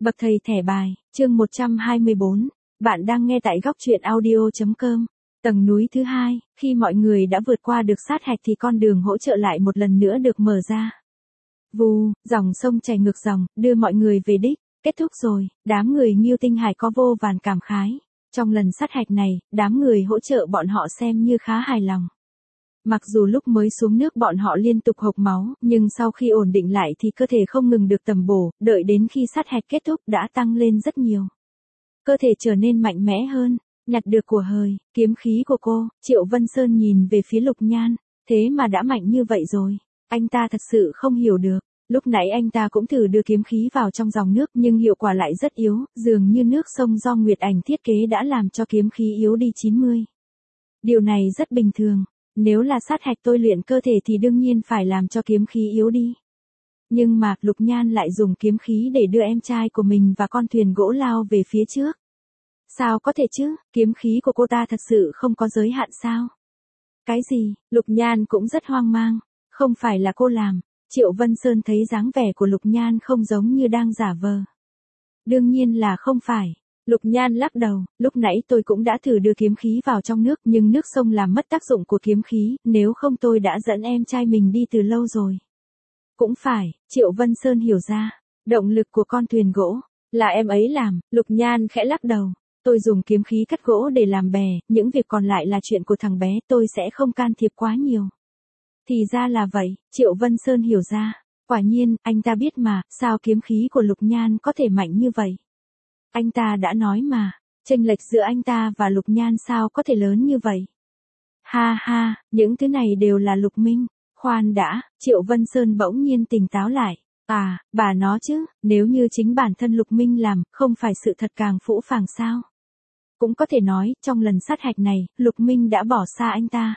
Bậc thầy thẻ bài, chương 124, bạn đang nghe tại góc truyện audio.com. Tầng núi thứ hai, khi mọi người đã vượt qua được sát hạch thì con đường hỗ trợ lại một lần nữa được mở ra. Vù, dòng sông chảy ngược dòng, đưa mọi người về đích, kết thúc rồi, đám người Ngưu Tinh Hải có vô vàn cảm khái. Trong lần sát hạch này, đám người hỗ trợ bọn họ xem như khá hài lòng. Mặc dù lúc mới xuống nước bọn họ liên tục hộc máu, nhưng sau khi ổn định lại thì cơ thể không ngừng được tầm bổ, đợi đến khi sát hạch kết thúc đã tăng lên rất nhiều. Cơ thể trở nên mạnh mẽ hơn, nhặt được của hời, kiếm khí của cô, Triệu Vân Sơn nhìn về phía Lục Nhan, thế mà đã mạnh như vậy rồi, anh ta thật sự không hiểu được. Lúc nãy anh ta cũng thử đưa kiếm khí vào trong dòng nước nhưng hiệu quả lại rất yếu, dường như nước sông do Nguyệt Ảnh thiết kế đã làm cho kiếm khí yếu đi 90. Điều này rất bình thường. Nếu là sát hạch tôi luyện cơ thể thì đương nhiên phải làm cho kiếm khí yếu đi. Nhưng mà Lục Nhan lại dùng kiếm khí để đưa em trai của mình và con thuyền gỗ lao về phía trước. Sao có thể chứ, kiếm khí của cô ta thật sự không có giới hạn sao? Cái gì, Lục Nhan cũng rất hoang mang, không phải là cô làm. Triệu Vân Sơn thấy dáng vẻ của Lục Nhan không giống như đang giả vờ. Đương nhiên là không phải. Lục Nhan lắc đầu, lúc nãy tôi cũng đã thử đưa kiếm khí vào trong nước nhưng nước sông làm mất tác dụng của kiếm khí, nếu không tôi đã dẫn em trai mình đi từ lâu rồi. Cũng phải, Triệu Vân Sơn hiểu ra, động lực của con thuyền gỗ, là em ấy làm, Lục Nhan khẽ lắc đầu, tôi dùng kiếm khí cắt gỗ để làm bè, những việc còn lại là chuyện của thằng bé, tôi sẽ không can thiệp quá nhiều. Thì ra là vậy, Triệu Vân Sơn hiểu ra, quả nhiên, anh ta biết mà, sao kiếm khí của Lục Nhan có thể mạnh như vậy. Anh ta đã nói mà, chênh lệch giữa anh ta và Lục Nhan sao có thể lớn như vậy. Ha ha, những thứ này đều là Lục Minh. Khoan đã, Triệu Vân Sơn bỗng nhiên tỉnh táo lại. À, bà nó chứ, nếu như chính bản thân Lục Minh làm, không phải sự thật càng phũ phàng sao. Cũng có thể nói, trong lần sát hạch này, Lục Minh đã bỏ xa anh ta.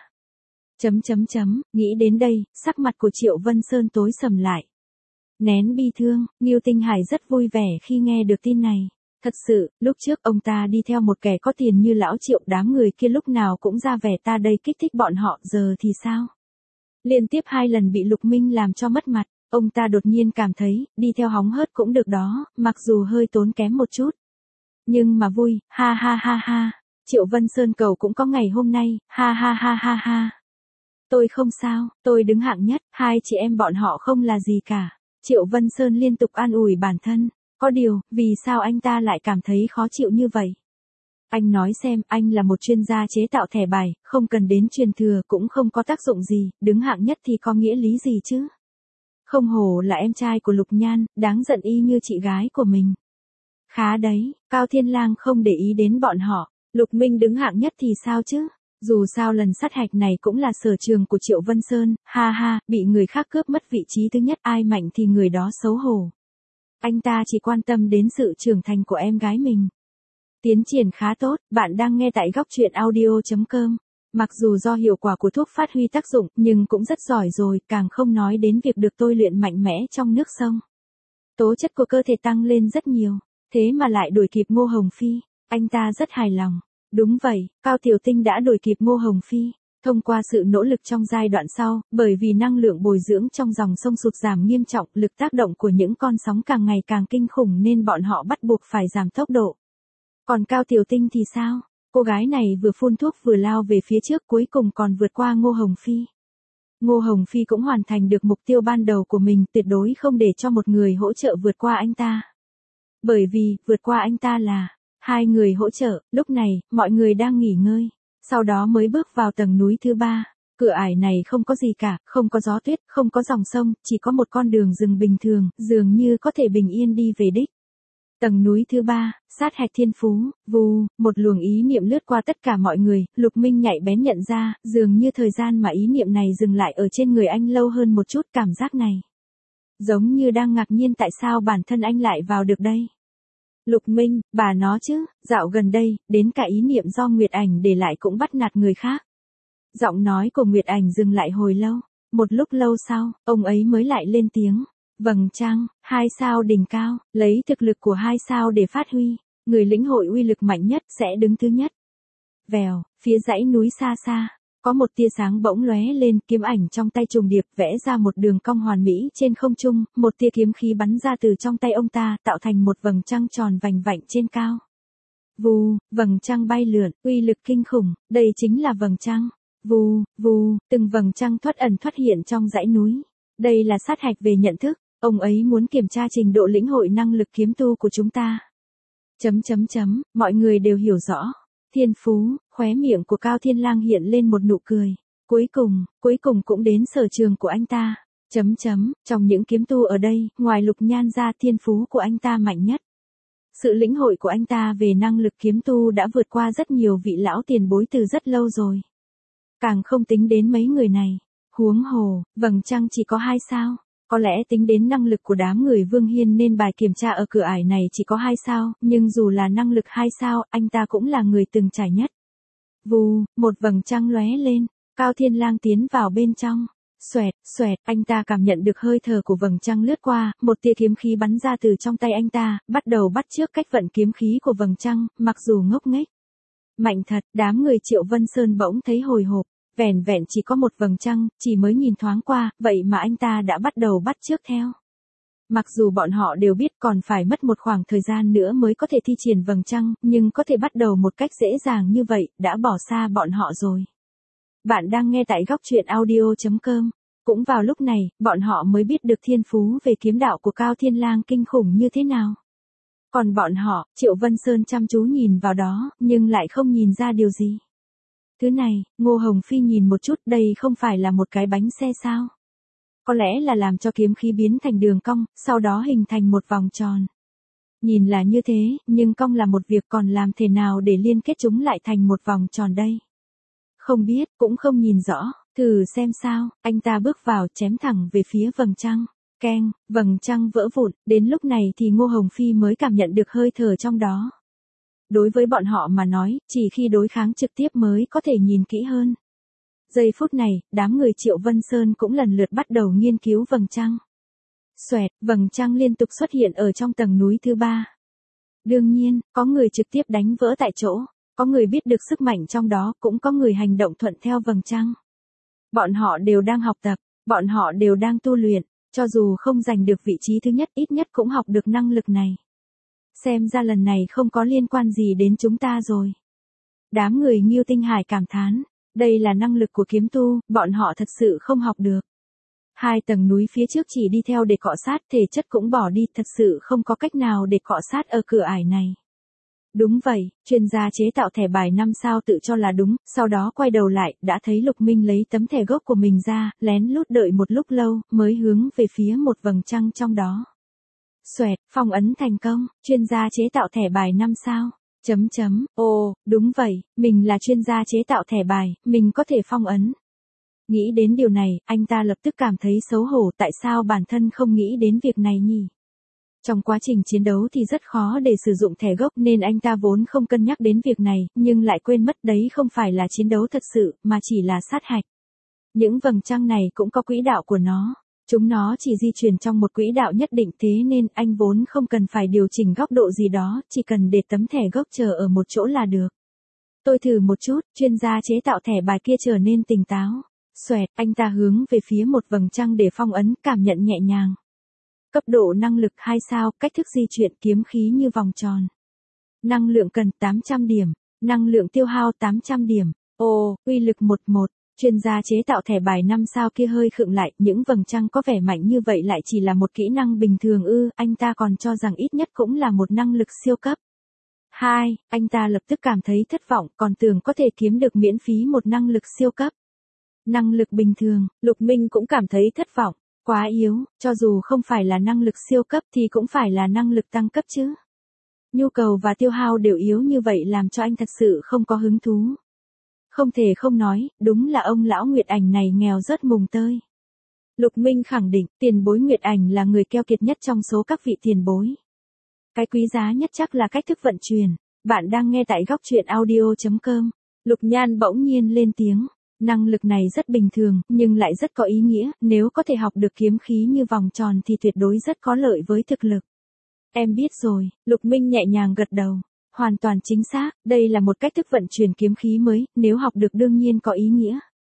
Nghĩ đến đây, sắc mặt của Triệu Vân Sơn tối sầm lại. Nén bi thương, Ngưu Tinh Hải rất vui vẻ khi nghe được tin này. Thật sự, lúc trước ông ta đi theo một kẻ có tiền như lão Triệu, đám người kia lúc nào cũng ra vẻ ta đây kích thích bọn họ, giờ thì sao? Liên tiếp 2 lần bị Lục Minh làm cho mất mặt, ông ta đột nhiên cảm thấy, đi theo hóng hớt cũng được đó, mặc dù hơi tốn kém một chút. Nhưng mà vui, ha ha ha ha, Triệu Vân Sơn cầu cũng có ngày hôm nay, ha ha ha ha ha. Tôi không sao, tôi đứng hạng nhất, 2 chị em bọn họ không là gì cả. Triệu Vân Sơn liên tục an ủi bản thân. Có điều, vì sao anh ta lại cảm thấy khó chịu như vậy? Anh nói xem, anh là một chuyên gia chế tạo thẻ bài, không cần đến truyền thừa cũng không có tác dụng gì, đứng hạng nhất thì có nghĩa lý gì chứ? Không hổ là em trai của Lục Nhan, đáng giận y như chị gái của mình. Khá đấy, Cao Thiên Lang không để ý đến bọn họ, Lục Minh đứng hạng nhất thì sao chứ? Dù sao lần sát hạch này cũng là sở trường của Triệu Vân Sơn, ha ha, bị người khác cướp mất vị trí thứ nhất, ai mạnh thì người đó xấu hổ. Anh ta chỉ quan tâm đến sự trưởng thành của em gái mình. Tiến triển khá tốt, bạn đang nghe tại góc truyện audio.com. Mặc dù do hiệu quả của thuốc phát huy tác dụng, nhưng cũng rất giỏi rồi, càng không nói đến việc được tôi luyện mạnh mẽ trong nước sông. Tố chất của cơ thể tăng lên rất nhiều, thế mà lại đuổi kịp Ngô Hồng Phi, anh ta rất hài lòng. Đúng vậy, Cao Tiểu Tinh đã đuổi kịp Ngô Hồng Phi. Thông qua sự nỗ lực trong giai đoạn sau, bởi vì năng lượng bồi dưỡng trong dòng sông sụt giảm nghiêm trọng, lực tác động của những con sóng càng ngày càng kinh khủng nên bọn họ bắt buộc phải giảm tốc độ. Còn Cao Tiểu Tinh thì sao? Cô gái này vừa phun thuốc vừa lao về phía trước, cuối cùng còn vượt qua Ngô Hồng Phi. Ngô Hồng Phi cũng hoàn thành được mục tiêu ban đầu của mình, tuyệt đối không để cho một người hỗ trợ vượt qua anh ta. Bởi vì, vượt qua anh ta là 2 người hỗ trợ, lúc này, mọi người đang nghỉ ngơi. Sau đó mới bước vào tầng núi thứ 3. Cửa ải này không có gì cả, không có gió tuyết, không có dòng sông, chỉ có một con đường rừng bình thường, dường như có thể bình yên đi về đích. Tầng núi thứ 3, sát hạch thiên phú, vù, một luồng ý niệm lướt qua tất cả mọi người, Lục Minh nhạy bén nhận ra, dường như thời gian mà ý niệm này dừng lại ở trên người anh lâu hơn một chút, cảm giác này. Giống như đang ngạc nhiên tại sao bản thân anh lại vào được đây. Lục Minh, bà nó chứ, dạo gần đây, đến cả ý niệm do Nguyệt Ảnh để lại cũng bắt nạt người khác. Giọng nói của Nguyệt Ảnh dừng lại hồi lâu, một lúc lâu sau, ông ấy mới lại lên tiếng. Vầng trăng, 2 sao đỉnh cao, lấy thực lực của 2 sao để phát huy, người lĩnh hội uy lực mạnh nhất sẽ đứng thứ nhất. Vèo, phía dãy núi xa xa, Có một tia sáng bỗng lóe lên, kiếm ảnh trong tay trùng điệp vẽ ra một đường cong hoàn mỹ trên không trung, một tia kiếm khí bắn ra từ trong tay ông ta, tạo thành một vầng trăng tròn vành vạnh trên cao. Vù, vầng trăng bay lượn, uy lực kinh khủng, đây chính là vầng trăng. Vù, vù, từng vầng trăng thoát ẩn thoát hiện trong dãy núi. Đây là sát hạch về nhận thức, ông ấy muốn kiểm tra trình độ lĩnh hội năng lực kiếm tu của chúng ta. Mọi người đều hiểu rõ. Thiên phú, khóe miệng của Cao Thiên Lang hiện lên một nụ cười. Cuối cùng cũng đến sở trường của anh ta. Trong những kiếm tu ở đây, ngoài Lục Nhan ra, thiên phú của anh ta mạnh nhất. Sự lĩnh hội của anh ta về năng lực kiếm tu đã vượt qua rất nhiều vị lão tiền bối từ rất lâu rồi. Càng không tính đến mấy người này. Huống hồ, vầng trăng chỉ có 2 sao. Có lẽ tính đến năng lực của đám người Vương Hiên nên bài kiểm tra ở cửa ải này chỉ có 2 sao, nhưng dù là năng lực 2 sao, anh ta cũng là người từng trải nhất. Vù, một vầng trăng lóe lên, Cao Thiên Lang tiến vào bên trong. Xoẹt, anh ta cảm nhận được hơi thở của vầng trăng lướt qua, một tia kiếm khí bắn ra từ trong tay anh ta, bắt đầu bắt chước cách vận kiếm khí của vầng trăng, mặc dù ngốc nghếch. Mạnh thật, đám người Triệu Vân Sơn bỗng thấy hồi hộp. Vẻn vẹn chỉ có một vầng trăng, chỉ mới nhìn thoáng qua, vậy mà anh ta đã bắt đầu bắt chước theo. Mặc dù bọn họ đều biết còn phải mất một khoảng thời gian nữa mới có thể thi triển vầng trăng, nhưng có thể bắt đầu một cách dễ dàng như vậy, đã bỏ xa bọn họ rồi. Bạn đang nghe tại góc truyện audio.com. Cũng vào lúc này, bọn họ mới biết được thiên phú về kiếm đạo của Cao Thiên Lang kinh khủng như thế nào. Còn bọn họ, Triệu Vân Sơn chăm chú nhìn vào đó, nhưng lại không nhìn ra điều gì. Thứ này, Ngô Hồng Phi nhìn một chút, đây không phải là một cái bánh xe sao? Có lẽ là làm cho kiếm khí biến thành đường cong, sau đó hình thành một vòng tròn. Nhìn là như thế, nhưng cong là một việc, còn làm thế nào để liên kết chúng lại thành một vòng tròn đây? Không biết, cũng không nhìn rõ, thử xem sao. Anh ta bước vào, chém thẳng về phía vầng trăng. Keng, vầng trăng vỡ vụn, đến lúc này thì Ngô Hồng Phi mới cảm nhận được hơi thở trong đó. Đối với bọn họ mà nói, chỉ khi đối kháng trực tiếp mới có thể nhìn kỹ hơn. Giây phút này, đám người Triệu Vân Sơn cũng lần lượt bắt đầu nghiên cứu vầng trăng. Xoẹt, vầng trăng liên tục xuất hiện ở trong tầng núi thứ 3. Đương nhiên, có người trực tiếp đánh vỡ tại chỗ, có người biết được sức mạnh trong đó, cũng có người hành động thuận theo vầng trăng. Bọn họ đều đang học tập, bọn họ đều đang tu luyện, cho dù không giành được vị trí thứ nhất, ít nhất cũng học được năng lực này. Xem ra lần này không có liên quan gì đến chúng ta rồi. Đám người Ngưu Tinh Hải cảm thán, đây là năng lực của kiếm tu, bọn họ thật sự không học được. 2 tầng núi phía trước chỉ đi theo để cọ sát, thể chất cũng bỏ đi, thật sự không có cách nào để cọ sát ở cửa ải này. Đúng vậy, chuyên gia chế tạo thẻ bài 5 sao tự cho là đúng, sau đó quay đầu lại, đã thấy Lục Minh lấy tấm thẻ gốc của mình ra, lén lút đợi một lúc lâu, mới hướng về phía một vầng trăng trong đó. Xoẹt, phong ấn thành công, chuyên gia chế tạo thẻ bài 5 sao. Ồ, đúng vậy, mình là chuyên gia chế tạo thẻ bài, mình có thể phong ấn. Nghĩ đến điều này, anh ta lập tức cảm thấy xấu hổ, tại sao bản thân không nghĩ đến việc này nhỉ? Trong quá trình chiến đấu thì rất khó để sử dụng thẻ gốc nên anh ta vốn không cân nhắc đến việc này, nhưng lại quên mất đấy không phải là chiến đấu thật sự, mà chỉ là sát hạch. Những vầng trăng này cũng có quỹ đạo của nó. Chúng nó chỉ di chuyển trong một quỹ đạo nhất định, thế nên anh vốn không cần phải điều chỉnh góc độ gì đó, chỉ cần để tấm thẻ gốc chờ ở một chỗ là được. Tôi thử một chút, chuyên gia chế tạo thẻ bài kia trở nên tỉnh táo. Xoẹt, anh ta hướng về phía một vầng trăng để phong ấn, cảm nhận nhẹ nhàng. Cấp độ năng lực 2 sao, cách thức di chuyển kiếm khí như vòng tròn. Năng lượng cần 800 điểm, năng lượng tiêu hao 800 điểm. Ồ, uy lực 11. Chuyên gia chế tạo thẻ bài 5 sao kia hơi khựng lại, những vầng trăng có vẻ mạnh như vậy lại chỉ là một kỹ năng bình thường ư, anh ta còn cho rằng ít nhất cũng là một năng lực siêu cấp. 2, anh ta lập tức cảm thấy thất vọng, còn tưởng có thể kiếm được miễn phí một năng lực siêu cấp. Năng lực bình thường, Lục Minh cũng cảm thấy thất vọng, quá yếu, cho dù không phải là năng lực siêu cấp thì cũng phải là năng lực tăng cấp chứ. Nhu cầu và tiêu hao đều yếu như vậy làm cho anh thật sự không có hứng thú. Không thể không nói, đúng là ông lão Nguyệt Ảnh này nghèo rớt mùng tơi. Lục Minh khẳng định, tiền bối Nguyệt Ảnh là người keo kiệt nhất trong số các vị tiền bối. Cái quý giá nhất chắc là cách thức vận chuyển. Bạn đang nghe tại góc truyện audio.com. Lục Nhan bỗng nhiên lên tiếng. Năng lực này rất bình thường, nhưng lại rất có ý nghĩa, nếu có thể học được kiếm khí như vòng tròn thì tuyệt đối rất có lợi với thực lực. Em biết rồi, Lục Minh nhẹ nhàng gật đầu. Hoàn toàn chính xác, đây là một cách thức vận chuyển kiếm khí mới, nếu học được đương nhiên có ý nghĩa.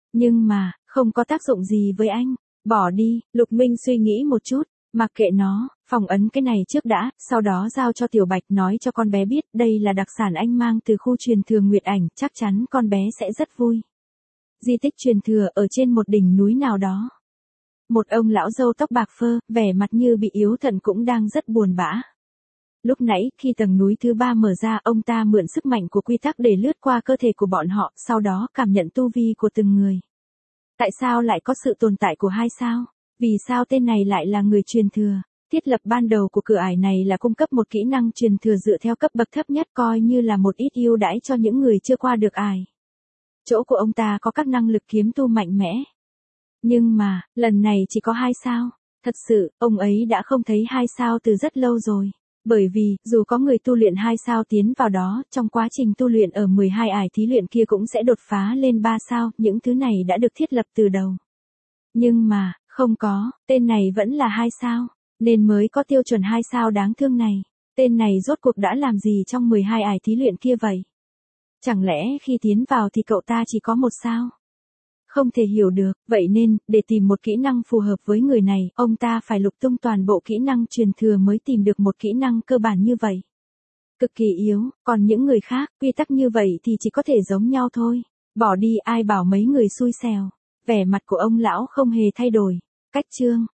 Nhưng mà, không có tác dụng gì với anh. Bỏ đi, Lục Minh suy nghĩ một chút, mặc kệ nó, phong ấn cái này trước đã, sau đó giao cho Tiểu Bạch nói cho con bé biết đây là đặc sản anh mang từ khu truyền thừa Nguyệt Ảnh, chắc chắn con bé sẽ rất vui. Di tích truyền thừa ở trên một đỉnh núi nào đó. Một ông lão râu tóc bạc phơ, vẻ mặt như bị yếu thận cũng đang rất buồn bã. Lúc nãy, khi tầng núi thứ 3 mở ra, ông ta mượn sức mạnh của quy tắc để lướt qua cơ thể của bọn họ, sau đó cảm nhận tu vi của từng người. Tại sao lại có sự tồn tại của 2 sao? Vì sao tên này lại là người truyền thừa? Thiết lập ban đầu của cửa ải này là cung cấp một kỹ năng truyền thừa dựa theo cấp bậc thấp nhất, coi như là một ít ưu đãi cho những người chưa qua được ải. Chỗ của ông ta có các năng lực kiếm tu mạnh mẽ. Nhưng mà, lần này chỉ có 2 sao. Thật sự, ông ấy đã không thấy 2 sao từ rất lâu rồi. Bởi vì, dù có người tu luyện 2 sao tiến vào đó, trong quá trình tu luyện ở 12 ải thí luyện kia cũng sẽ đột phá lên 3 sao, những thứ này đã được thiết lập từ đầu. Nhưng mà, không có, tên này vẫn là 2 sao, nên mới có tiêu chuẩn 2 sao đáng thương này. Tên này rốt cuộc đã làm gì trong 12 ải thí luyện kia vậy? Chẳng lẽ khi tiến vào thì cậu ta chỉ có 1 sao? Không thể hiểu được, vậy nên, để tìm một kỹ năng phù hợp với người này, ông ta phải lục tung toàn bộ kỹ năng truyền thừa mới tìm được một kỹ năng cơ bản như vậy. Cực kỳ yếu, còn những người khác, quy tắc như vậy thì chỉ có thể giống nhau thôi. Bỏ đi, ai bảo mấy người xui xẻo. Vẻ mặt của ông lão không hề thay đổi. Cách chương